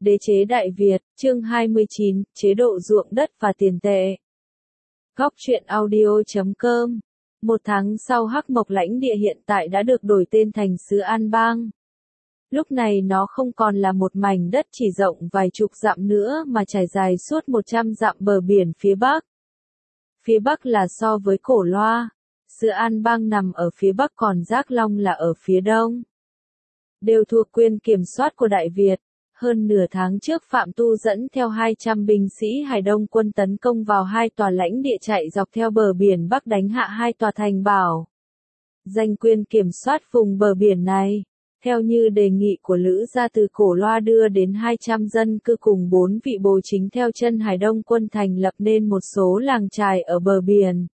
Đế chế Đại Việt, chương 29, chế độ ruộng đất và tiền tệ. Góc truyện audio.com. Một tháng sau Hắc Mộc lãnh địa hiện tại đã được đổi tên thành xứ An Bang. Lúc này nó không còn là một mảnh đất chỉ rộng vài chục dặm nữa mà trải dài suốt 100 dặm bờ biển phía Bắc. Phía Bắc là so với Cổ Loa, xứ An Bang nằm ở phía Bắc còn Giác Long là ở phía Đông. Đều thuộc quyền kiểm soát của Đại Việt. Hơn nửa tháng trước Phạm Tu dẫn theo 200 binh sĩ Hải Đông quân tấn công vào hai tòa lãnh địa chạy dọc theo bờ biển Bắc đánh hạ hai tòa thành bảo. Giành quyền kiểm soát vùng bờ biển này, theo như đề nghị của Lữ gia từ Cổ Loa đưa đến 200 dân cư cùng 4 vị bồi chính theo chân Hải Đông quân thành lập nên một số làng chài ở bờ biển.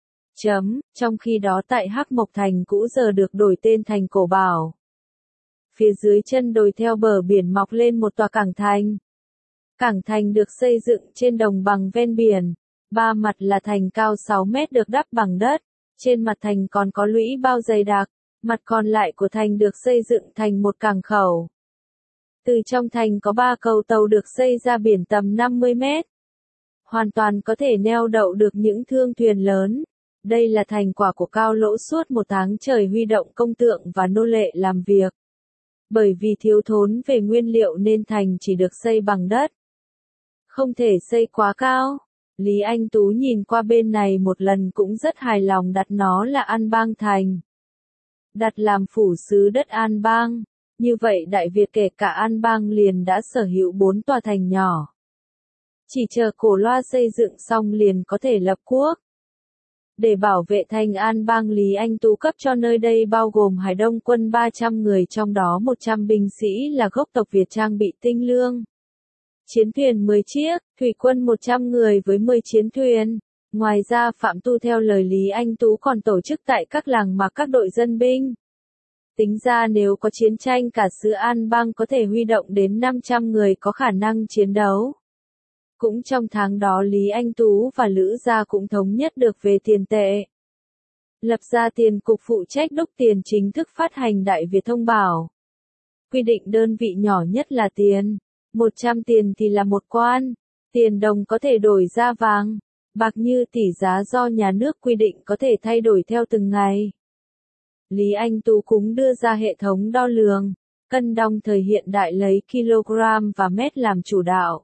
Trong khi đó tại Hắc Mộc thành cũ giờ được đổi tên thành Cổ Bảo. Phía dưới chân đồi theo bờ biển mọc lên một tòa cảng thành. Cảng thành được xây dựng trên đồng bằng ven biển, ba mặt là thành cao 6 mét được đắp bằng đất, trên mặt thành còn có lũy bao dày đặc, mặt còn lại của thành được xây dựng thành một cảng khẩu. Từ trong thành có 3 cầu tàu được xây ra biển tầm 50 mét. Hoàn toàn có thể neo đậu được những thương thuyền lớn. Đây là thành quả của Cao Lỗ suốt một tháng trời huy động công tượng và nô lệ làm việc. Bởi vì thiếu thốn về nguyên liệu nên thành chỉ được xây bằng đất. Không thể xây quá cao. Lý Anh Tú nhìn qua bên này một lần cũng rất hài lòng đặt nó là An Bang thành. Đặt làm phủ sứ đất An Bang. Như vậy Đại Việt kể cả An Bang liền đã sở hữu 4 tòa thành nhỏ. Chỉ chờ Cổ Loa xây dựng xong liền có thể lập quốc. Để bảo vệ thành An Bang, Lý Anh Tú cấp cho nơi đây bao gồm Hải Đông quân 300 người, trong đó 100 binh sĩ là gốc tộc Việt trang bị tinh lương. Chiến thuyền 10 chiếc, thủy quân 100 người với 10 chiến thuyền. Ngoài ra Phạm Tu theo lời Lý Anh Tú còn tổ chức tại các làng mạc các đội dân binh. Tính ra nếu có chiến tranh cả xứ An Bang có thể huy động đến 500 người có khả năng chiến đấu. Cũng trong tháng đó Lý Anh Tú và Lữ gia cũng thống nhất được về tiền tệ. Lập ra tiền cục phụ trách đúc tiền chính thức phát hành Đại Việt thông bảo. Quy định đơn vị nhỏ nhất là tiền. 100 tiền thì là một quan. Tiền đồng có thể đổi ra vàng, bạc như tỷ giá do nhà nước quy định có thể thay đổi theo từng ngày. Lý Anh Tú cũng đưa ra hệ thống đo lường, cân đong thời hiện đại lấy kg và mét làm chủ đạo.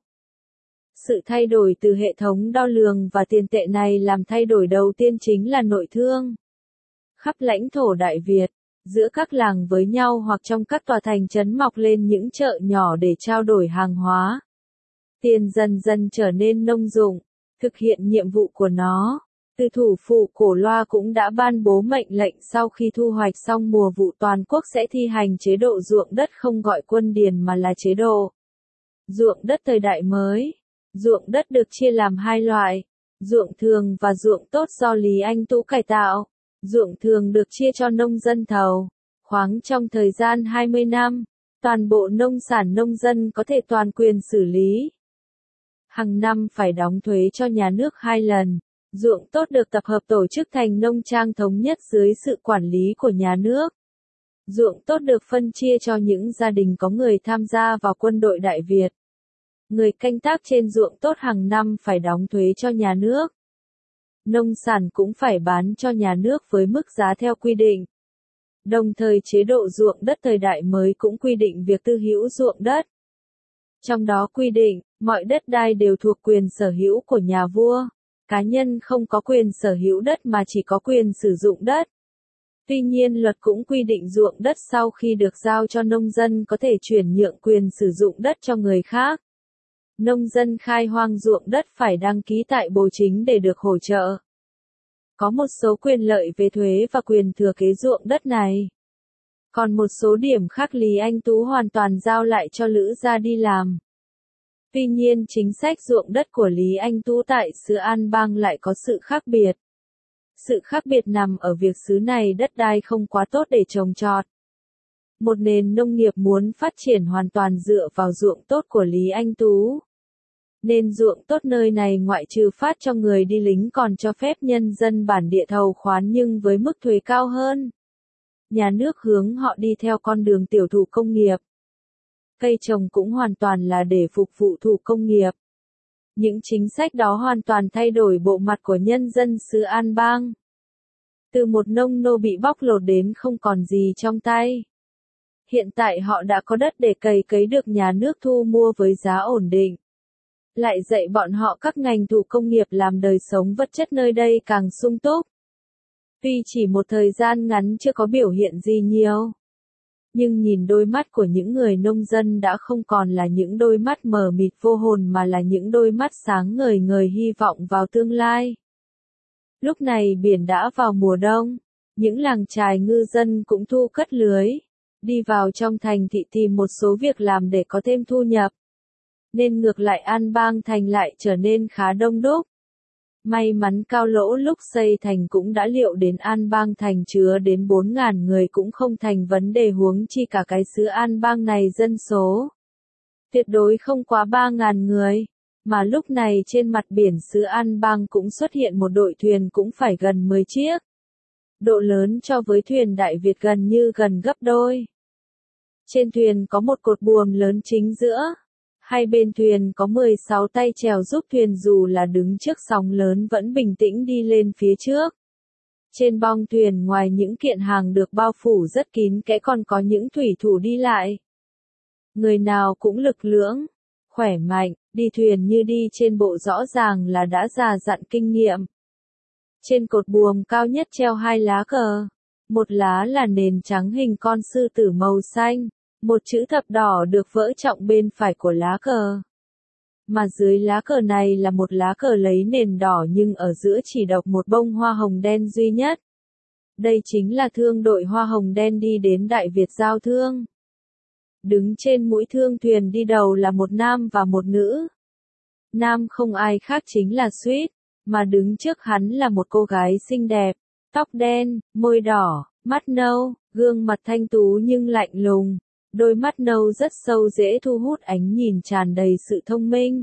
Sự thay đổi từ hệ thống đo lường và tiền tệ này làm thay đổi đầu tiên chính là nội thương. Khắp lãnh thổ Đại Việt, giữa các làng với nhau hoặc trong các tòa thành trấn mọc lên những chợ nhỏ để trao đổi hàng hóa. Tiền dần dần trở nên nông dụng, thực hiện nhiệm vụ của nó. Từ thủ phủ Cổ Loa cũng đã ban bố mệnh lệnh sau khi thu hoạch xong mùa vụ toàn quốc sẽ thi hành chế độ ruộng đất, không gọi quân điền mà là chế độ ruộng đất thời đại mới. Ruộng đất được chia làm hai loại, ruộng thường và ruộng tốt do Lý Anh Tú cải tạo. Ruộng thường được chia cho nông dân thầu, khoáng trong thời gian 20 năm, toàn bộ nông sản nông dân có thể toàn quyền xử lý. Hàng năm phải đóng thuế cho nhà nước 2 lần. Ruộng tốt được tập hợp tổ chức thành nông trang thống nhất dưới sự quản lý của nhà nước. Ruộng tốt được phân chia cho những gia đình có người tham gia vào quân đội Đại Việt. Người canh tác trên ruộng tốt hàng năm phải đóng thuế cho nhà nước. Nông sản cũng phải bán cho nhà nước với mức giá theo quy định. Đồng thời chế độ ruộng đất thời đại mới cũng quy định việc tư hữu ruộng đất. Trong đó quy định, mọi đất đai đều thuộc quyền sở hữu của nhà vua. Cá nhân không có quyền sở hữu đất mà chỉ có quyền sử dụng đất. Tuy nhiên luật cũng quy định ruộng đất sau khi được giao cho nông dân có thể chuyển nhượng quyền sử dụng đất cho người khác. Nông dân khai hoang ruộng đất phải đăng ký tại bồi chính để được hỗ trợ. Có một số quyền lợi về thuế và quyền thừa kế ruộng đất này. Còn một số điểm khác Lý Anh Tú hoàn toàn giao lại cho Lữ gia đi làm. Tuy nhiên chính sách ruộng đất của Lý Anh Tú tại xứ An Bang lại có sự khác biệt. Sự khác biệt nằm ở việc xứ này đất đai không quá tốt để trồng trọt. Một nền nông nghiệp muốn phát triển hoàn toàn dựa vào ruộng tốt của Lý Anh Tú. Nên ruộng tốt nơi này ngoại trừ phát cho người đi lính còn cho phép nhân dân bản địa thầu khoán nhưng với mức thuế cao hơn. Nhà nước hướng họ đi theo con đường tiểu thủ công nghiệp. Cây trồng cũng hoàn toàn là để phục vụ thủ công nghiệp. Những chính sách đó hoàn toàn thay đổi bộ mặt của nhân dân xứ An Bang. Từ một nông nô bị bóc lột đến không còn gì trong tay. Hiện tại họ đã có đất để cấy được nhà nước thu mua với giá ổn định. Lại dạy bọn họ các ngành thủ công nghiệp làm đời sống vật chất nơi đây càng sung túc. Tuy chỉ một thời gian ngắn chưa có biểu hiện gì nhiều. Nhưng nhìn đôi mắt của những người nông dân đã không còn là những đôi mắt mờ mịt vô hồn mà là những đôi mắt sáng ngời ngời hy vọng vào tương lai. Lúc này biển đã vào mùa đông, những làng chài ngư dân cũng thu cất lưới, đi vào trong thành thị tìm một số việc làm để có thêm thu nhập. Nên ngược lại An Bang thành lại trở nên khá đông đúc. May mắn Cao Lỗ lúc xây thành cũng đã liệu đến An Bang thành chứa đến 4.000 người cũng không thành vấn đề, huống chi cả cái xứ An Bang này dân số tuyệt đối không quá 3.000 người, mà lúc này trên mặt biển xứ An Bang cũng xuất hiện một đội thuyền cũng phải gần 10 chiếc. Độ lớn so với thuyền Đại Việt gần gấp đôi. Trên thuyền có một cột buồm lớn chính giữa. Hai bên thuyền có 16 tay chèo giúp thuyền dù là đứng trước sóng lớn vẫn bình tĩnh đi lên phía trước. Trên bong thuyền ngoài những kiện hàng được bao phủ rất kín kẽ còn có những thủy thủ đi lại. Người nào cũng lực lưỡng, khỏe mạnh, đi thuyền như đi trên bộ rõ ràng là đã già dặn kinh nghiệm. Trên cột buồm cao nhất treo 2 lá cờ. Một lá là nền trắng hình con sư tử màu xanh. Một chữ thập đỏ được vỡ trọng bên phải của lá cờ. Mà dưới lá cờ này là một lá cờ lấy nền đỏ nhưng ở giữa chỉ độc một bông hoa hồng đen duy nhất. Đây chính là thương đội hoa hồng đen đi đến Đại Việt giao thương. Đứng trên mũi thương thuyền đi đầu là một nam và một nữ. Nam không ai khác chính là Sweet, mà đứng trước hắn là một cô gái xinh đẹp, tóc đen, môi đỏ, mắt nâu, gương mặt thanh tú nhưng lạnh lùng. Đôi mắt nâu rất sâu dễ thu hút ánh nhìn tràn đầy sự thông minh.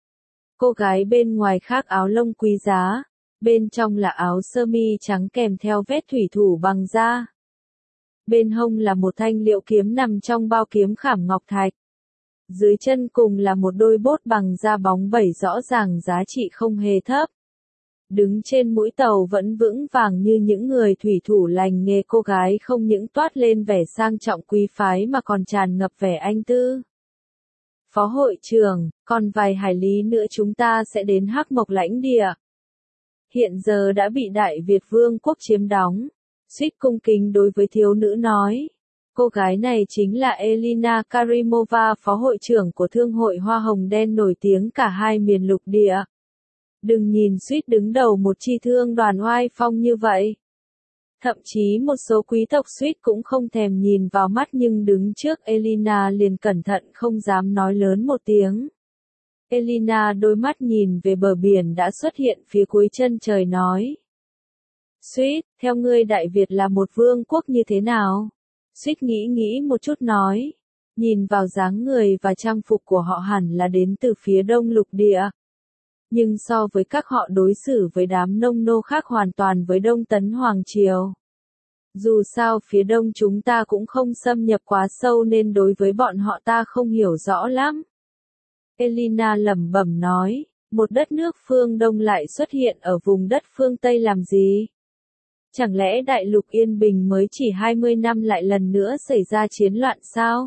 Cô gái bên ngoài khoác áo lông quý giá, bên trong là áo sơ mi trắng kèm theo vết thủy thủ bằng da. Bên hông là một thanh liệu kiếm nằm trong bao kiếm khảm ngọc thạch. Dưới chân cùng là một đôi bốt bằng da bóng bẩy rõ ràng giá trị không hề thấp. Đứng trên mũi tàu vẫn vững vàng như những người thủy thủ lành nghề, cô gái không những toát lên vẻ sang trọng quý phái mà còn tràn ngập vẻ anh tư. Phó hội trưởng, còn vài hải lý nữa chúng ta sẽ đến Hắc Mộc lãnh địa. Hiện giờ đã bị Đại Việt Vương quốc chiếm đóng. Suýt cung kính đối với thiếu nữ nói. Cô gái này chính là Elina Karimova, phó hội trưởng của Thương hội Hoa Hồng Đen nổi tiếng cả hai miền lục địa. Đừng nhìn Suýt đứng đầu một chi thương đoàn oai phong như vậy. Thậm chí một số quý tộc Suýt cũng không thèm nhìn vào mắt nhưng đứng trước Elina liền cẩn thận không dám nói lớn một tiếng. Elina đôi mắt nhìn về bờ biển đã xuất hiện phía cuối chân trời nói. Suýt, theo ngươi Đại Việt là một vương quốc như thế nào? Suýt nghĩ một chút nói. Nhìn vào dáng người và trang phục của họ hẳn là đến từ phía đông lục địa. Nhưng so với các họ đối xử với đám nông nô khác hoàn toàn với Đông Tấn Hoàng Triều. Dù sao phía đông chúng ta cũng không xâm nhập quá sâu nên đối với bọn họ ta không hiểu rõ lắm. Elina lẩm bẩm nói, một đất nước phương Đông lại xuất hiện ở vùng đất phương Tây làm gì? Chẳng lẽ đại lục yên bình mới chỉ 20 năm lại lần nữa xảy ra chiến loạn sao?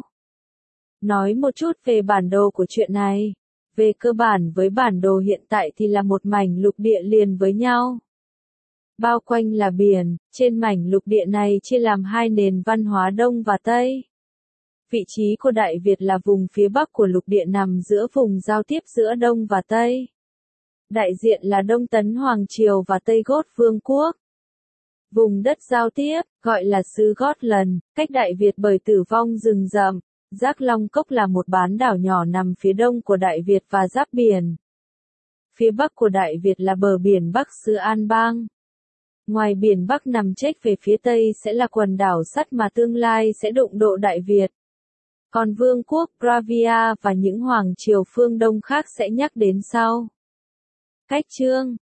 Nói một chút về bản đồ của chuyện này. Về cơ bản với bản đồ hiện tại thì là một mảnh lục địa liền với nhau. Bao quanh là biển, trên mảnh lục địa này chia làm hai nền văn hóa Đông và Tây. Vị trí của Đại Việt là vùng phía Bắc của lục địa nằm giữa vùng giao tiếp giữa Đông và Tây. Đại diện là Đông Tấn Hoàng Triều và Tây Gót Vương quốc. Vùng đất giao tiếp, gọi là xứ Gotland, cách Đại Việt bởi Tử Vong rừng rậm. Giác Long Cốc là một bán đảo nhỏ nằm phía đông của Đại Việt và giáp biển. Phía bắc của Đại Việt là bờ biển Bắc xứ An Bang. Ngoài biển Bắc nằm chếch về phía tây sẽ là quần đảo sắt mà tương lai sẽ đụng độ Đại Việt. Còn Vương quốc Bravia và những hoàng triều phương Đông khác sẽ nhắc đến sau. Cách chương